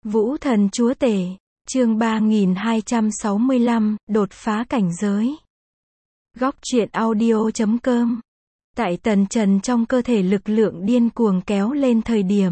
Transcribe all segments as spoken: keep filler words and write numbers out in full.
Vũ thần chúa tể, chương ba nghìn hai trăm sáu mươi lăm, đột phá cảnh giới. Góc truyện audio chấm com. Tại tần trần trong cơ thể lực lượng điên cuồng kéo lên thời điểm.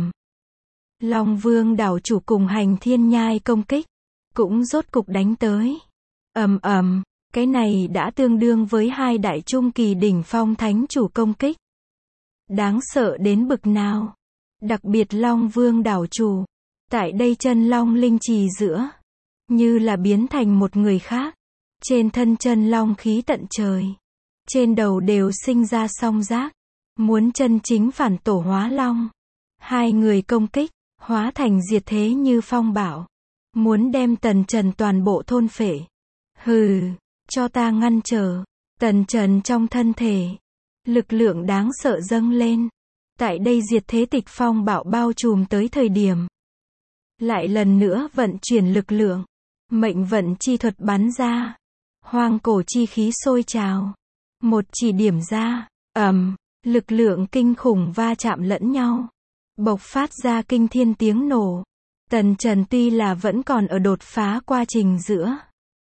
Long Vương đảo chủ cùng Hành Thiên Nhai công kích, cũng rốt cục đánh tới. Ầm ầm, cái này đã tương đương với hai đại trung kỳ đỉnh phong thánh chủ công kích. Đáng sợ đến bực nào. Đặc biệt Long Vương đảo chủ, tại đây chân long linh trì giữa, như là biến thành một người khác. Trên thân chân long khí tận trời, trên đầu đều sinh ra song giác, muốn chân chính phản tổ hóa long. Hai người công kích, hóa thành diệt thế như phong bạo, muốn đem tần trần toàn bộ thôn phệ. Hừ, cho ta ngăn trở. Tần trần trong thân thể, lực lượng đáng sợ dâng lên. Tại đây diệt thế tịch phong bạo bao trùm tới thời điểm, lại lần nữa vận chuyển lực lượng, mệnh vận chi thuật bắn ra, hoang cổ chi khí sôi trào, một chỉ điểm ra, ầm, lực lượng kinh khủng va chạm lẫn nhau, bộc phát ra kinh thiên tiếng nổ. Tần Trần tuy là vẫn còn ở đột phá quá trình giữa,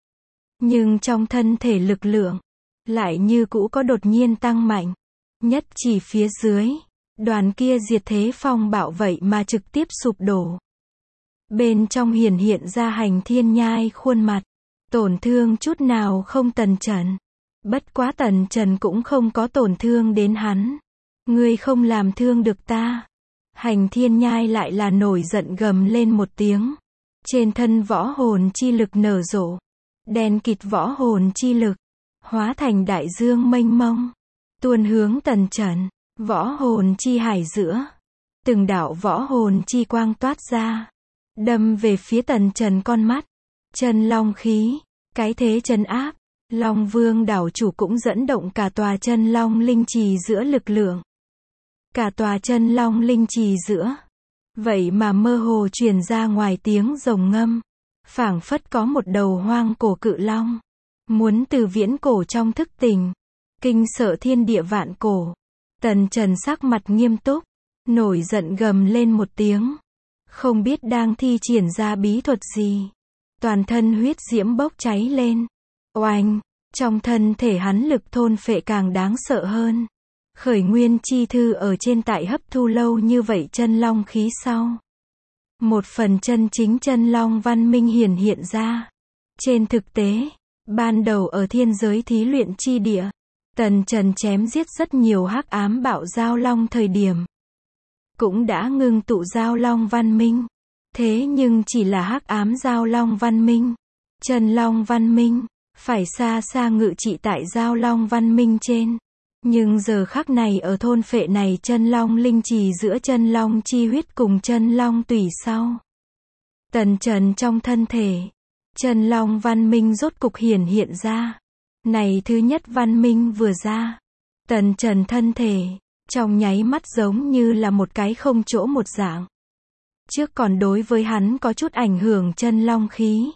nhưng trong thân thể lực lượng lại như cũ có đột nhiên tăng mạnh. Nhất chỉ phía dưới, đoàn kia diệt thế phong bạo vậy mà trực tiếp sụp đổ. Bên trong hiển hiện ra Hành Thiên Nhai khuôn mặt, tổn thương chút nào không Tần Trần. Bất quá Tần Trần cũng không có tổn thương đến hắn. Ngươi không làm thương được ta. Hành Thiên Nhai lại là nổi giận gầm lên một tiếng. Trên thân võ hồn chi lực nở rộ, đen kịt võ hồn chi lực, hóa thành đại dương mênh mông, tuôn hướng Tần Trần. Võ hồn chi hải giữa, từng đạo võ hồn chi quang toát ra, đâm về phía Tần Trần con mắt. Chân long khí, cái thế trấn áp. Long Vương đảo chủ cũng dẫn động cả tòa chân long linh trì giữa lực lượng. Cả tòa chân long linh trì giữa, vậy mà mơ hồ truyền ra ngoài tiếng rồng ngâm, phảng phất có một đầu hoang cổ cự long, muốn từ viễn cổ trong thức tỉnh, kinh sợ thiên địa vạn cổ. Tần Trần sắc mặt nghiêm túc, nổi giận gầm lên một tiếng. Không biết đang thi triển ra bí thuật gì. Toàn thân huyết diễm bốc cháy lên. Oanh, trong thân thể hắn lực thôn phệ càng đáng sợ hơn. Khởi nguyên chi thư ở trên tại hấp thu lâu như vậy chân long khí sau. Một phần chân chính chân long văn minh hiển hiện ra. Trên thực tế, ban đầu ở thiên giới thí luyện chi địa, Tần Trần chém giết rất nhiều hắc ám bạo giao long thời điểm, cũng đã ngưng tụ giao long văn minh. Thế nhưng chỉ là hắc ám giao long văn minh. Chân long văn minh, phải xa xa ngự trị tại giao long văn minh trên. Nhưng giờ khắc này ở thôn phệ này chân long linh trì giữa chân long chi huyết cùng chân long tủy sau. Tần Trần trong thân thể, chân long văn minh rốt cục hiển hiện ra. Này thứ nhất văn minh vừa ra, Tần Trần thân thể, trong nháy mắt giống như là một cái không chỗ một dạng. Trước còn đối với hắn có chút ảnh hưởng chân long khí.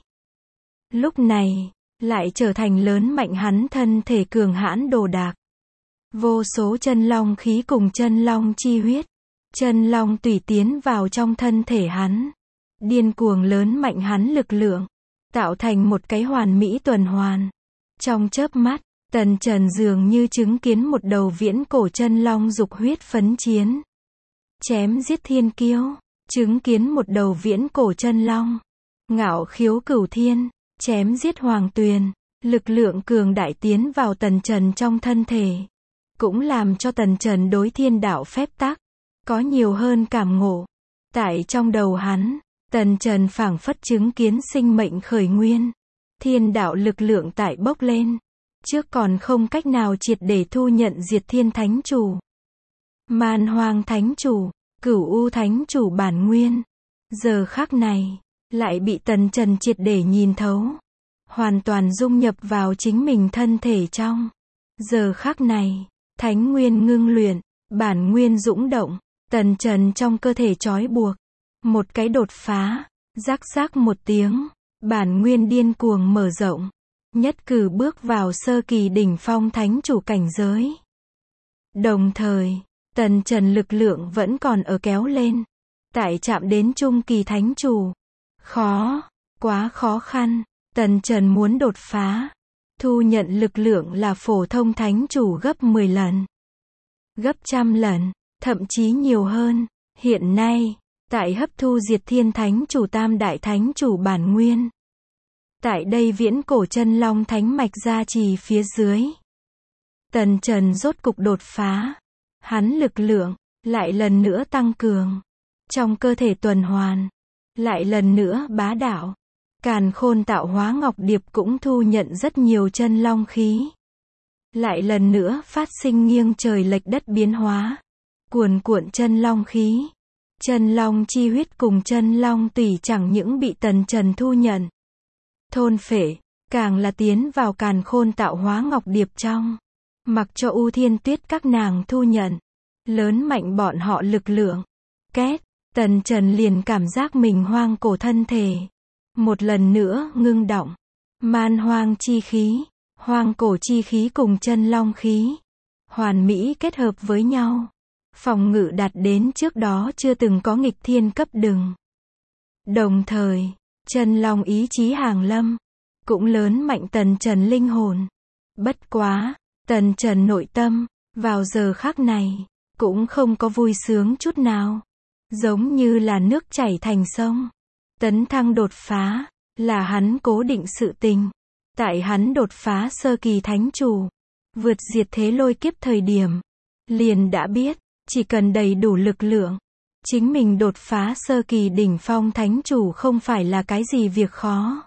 Lúc này, lại trở thành lớn mạnh hắn thân thể cường hãn đồ đạc. Vô số chân long khí cùng chân long chi huyết, chân long tùy tiến vào trong thân thể hắn. Điên cuồng lớn mạnh hắn lực lượng, tạo thành một cái hoàn mỹ tuần hoàn. Trong chớp mắt, Tần Trần dường như chứng kiến một đầu viễn cổ chân long dục huyết phấn chiến. Chém giết thiên kiêu, chứng kiến một đầu viễn cổ chân long. Ngạo khiếu cửu thiên, chém giết hoàng tuyền. Lực lượng cường đại tiến vào Tần Trần trong thân thể. Cũng làm cho Tần Trần đối thiên đạo phép tắc, có nhiều hơn cảm ngộ. Tại trong đầu hắn, Tần Trần phảng phất chứng kiến sinh mệnh khởi nguyên. Thiên đạo lực lượng tại bốc lên. Trước còn không cách nào triệt để thu nhận diệt thiên thánh chủ, man hoang thánh chủ, cửu u thánh chủ bản nguyên. Giờ khắc này, lại bị Tần Trần triệt để nhìn thấu. Hoàn toàn dung nhập vào chính mình thân thể trong. Giờ khắc này, thánh nguyên ngưng luyện, bản nguyên dũng động. Tần Trần trong cơ thể trói buộc. Một cái đột phá, rắc rắc một tiếng. Bản nguyên điên cuồng mở rộng, nhất cử bước vào sơ kỳ đỉnh phong thánh chủ cảnh giới. Đồng thời, Tần Trần lực lượng vẫn còn ở kéo lên. Tại chạm đến trung kỳ thánh chủ, Khó, quá khó khăn. Tần Trần muốn đột phá, thu nhận lực lượng là phổ thông thánh chủ gấp mười lần, gấp trăm lần, thậm chí nhiều hơn. Hiện nay, tại hấp thu diệt thiên thánh chủ tam đại thánh chủ bản nguyên, tại đây viễn cổ chân long thánh mạch gia trì phía dưới, Tần Trần rốt cục đột phá. Hắn lực lượng lại lần nữa tăng cường, trong cơ thể tuần hoàn lại lần nữa bá đạo. Càn Khôn tạo hóa ngọc điệp cũng thu nhận rất nhiều chân long khí, lại lần nữa phát sinh nghiêng trời lệch đất biến hóa, cuồn cuộn chân long khí, chân long chi huyết cùng chân long tùy chẳng những bị Tần Trần thu nhận, thôn phệ, càng là tiến vào Càn Khôn tạo hóa ngọc điệp trong, mặc cho U Thiên Tuyết các nàng thu nhận, lớn mạnh bọn họ lực lượng. Két, Tần Trần liền cảm giác mình hoang cổ thân thể một lần nữa ngưng động, man hoang chi khí, hoang cổ chi khí cùng chân long khí, hoàn mỹ kết hợp với nhau, phòng ngự đạt đến trước đó chưa từng có nghịch thiên cấp đừng. Đồng thời, chân long ý chí hàng lâm, cũng lớn mạnh Tần Trần linh hồn. Bất quá, Tần Trần nội tâm, vào giờ khắc này, cũng không có vui sướng chút nào, giống như là nước chảy thành sông. Tấn thăng đột phá, là hắn cố định sự tình. Tại hắn đột phá sơ kỳ thánh chủ, vượt diệt thế lôi kiếp thời điểm, liền đã biết, chỉ cần đầy đủ lực lượng, chính mình đột phá sơ kỳ đỉnh phong thánh chủ không phải là cái gì việc khó.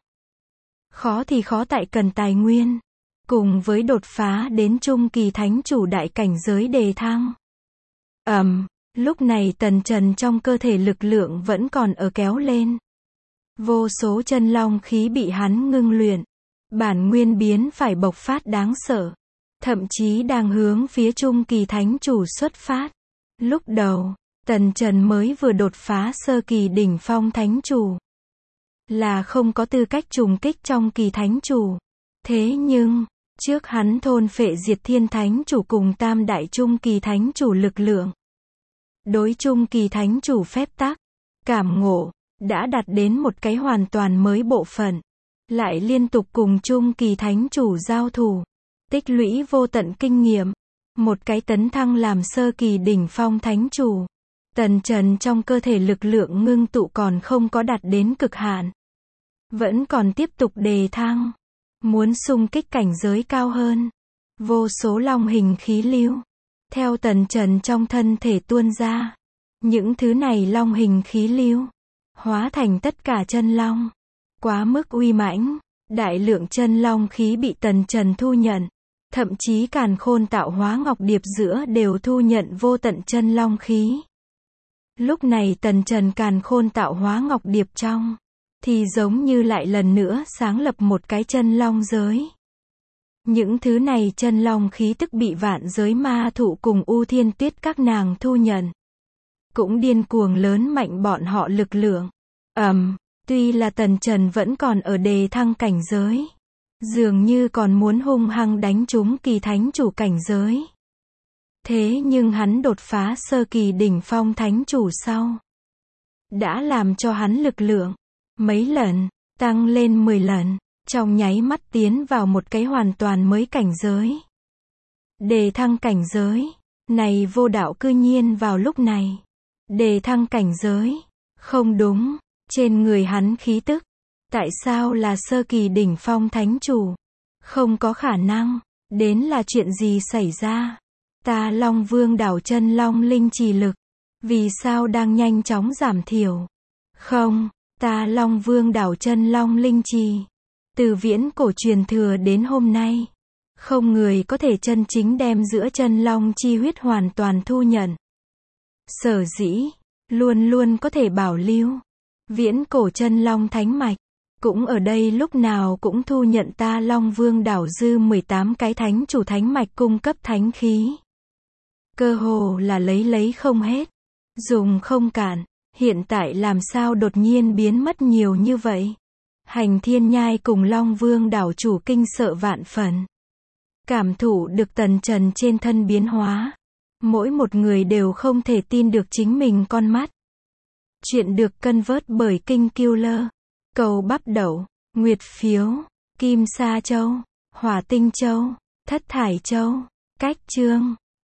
Khó thì khó tại cần tài nguyên, cùng với đột phá đến trung kỳ thánh chủ đại cảnh giới đề thăng. Ầm, um, lúc này Tần Trần trong cơ thể lực lượng vẫn còn ở kéo lên. Vô số chân long khí bị hắn ngưng luyện, bản nguyên biến phải bộc phát đáng sợ, thậm chí đang hướng phía trung kỳ thánh chủ xuất phát. Lúc đầu, Tần Trần mới vừa đột phá sơ kỳ đỉnh phong thánh chủ, là không có tư cách trùng kích trong kỳ thánh chủ. Thế nhưng, trước hắn thôn phệ diệt thiên thánh chủ cùng tam đại trung kỳ thánh chủ lực lượng, đối trung kỳ thánh chủ phép tắc, cảm ngộ, đã đạt đến một cái hoàn toàn mới bộ phận, lại liên tục cùng trung kỳ thánh chủ giao thủ, tích lũy vô tận kinh nghiệm, một cái tấn thăng làm sơ kỳ đỉnh phong thánh chủ. Tần Trần trong cơ thể lực lượng ngưng tụ còn không có đạt đến cực hạn, vẫn còn tiếp tục đề thăng, muốn xung kích cảnh giới cao hơn. Vô số long hình khí lưu theo Tần Trần trong thân thể tuôn ra, những thứ này long hình khí lưu hóa thành tất cả chân long, quá mức uy mãnh, đại lượng chân long khí bị Tần Trần thu nhận, thậm chí Càn Khôn tạo hóa ngọc điệp giữa đều thu nhận vô tận chân long khí. Lúc này Tần Trần Càn Khôn tạo hóa ngọc điệp trong, thì giống như lại lần nữa sáng lập một cái chân long giới. Những thứ này chân long khí tức bị vạn giới ma thụ cùng U Thiên Tuyết các nàng thu nhận, cũng điên cuồng lớn mạnh bọn họ lực lượng. Ầm, um, tuy là Tần Trần vẫn còn ở đề thăng cảnh giới, dường như còn muốn hung hăng đánh trúng kỳ thánh chủ cảnh giới. Thế nhưng hắn đột phá sơ kỳ đỉnh phong thánh chủ sau, đã làm cho hắn lực lượng mấy lần tăng lên mười lần, trong nháy mắt tiến vào một cái hoàn toàn mới cảnh giới. Đề thăng cảnh giới này, vô đạo cư nhiên vào lúc này đề thăng cảnh giới. Không đúng, trên người hắn khí tức, tại sao là sơ kỳ đỉnh phong thánh chủ? Không có khả năng, đến là chuyện gì xảy ra? Ta Long Vương đảo chân long linh trì lực, vì sao đang nhanh chóng giảm thiểu? Không, ta Long Vương đảo chân long linh trì, từ viễn cổ truyền thừa đến hôm nay, không người có thể chân chính đem giữa chân long chi huyết hoàn toàn thu nhận. Sở dĩ, luôn luôn có thể bảo lưu, viễn cổ chân long thánh mạch, cũng ở đây lúc nào cũng thu nhận ta Long Vương đảo dư mười tám cái thánh chủ thánh mạch cung cấp thánh khí. Cơ hồ là lấy lấy không hết, dùng không cạn, hiện tại làm sao đột nhiên biến mất nhiều như vậy? Hành Thiên Nhai cùng Long Vương đảo chủ kinh sợ vạn phần. Cảm thụ được Tần Trần trên thân biến hóa, mỗi một người đều không thể tin được chính mình con mắt. Chuyện được cân vớt bởi King Killer. Cầu bắp đậu, nguyệt phiếu, kim sa châu, hỏa tinh châu, thất thải châu, cách chương.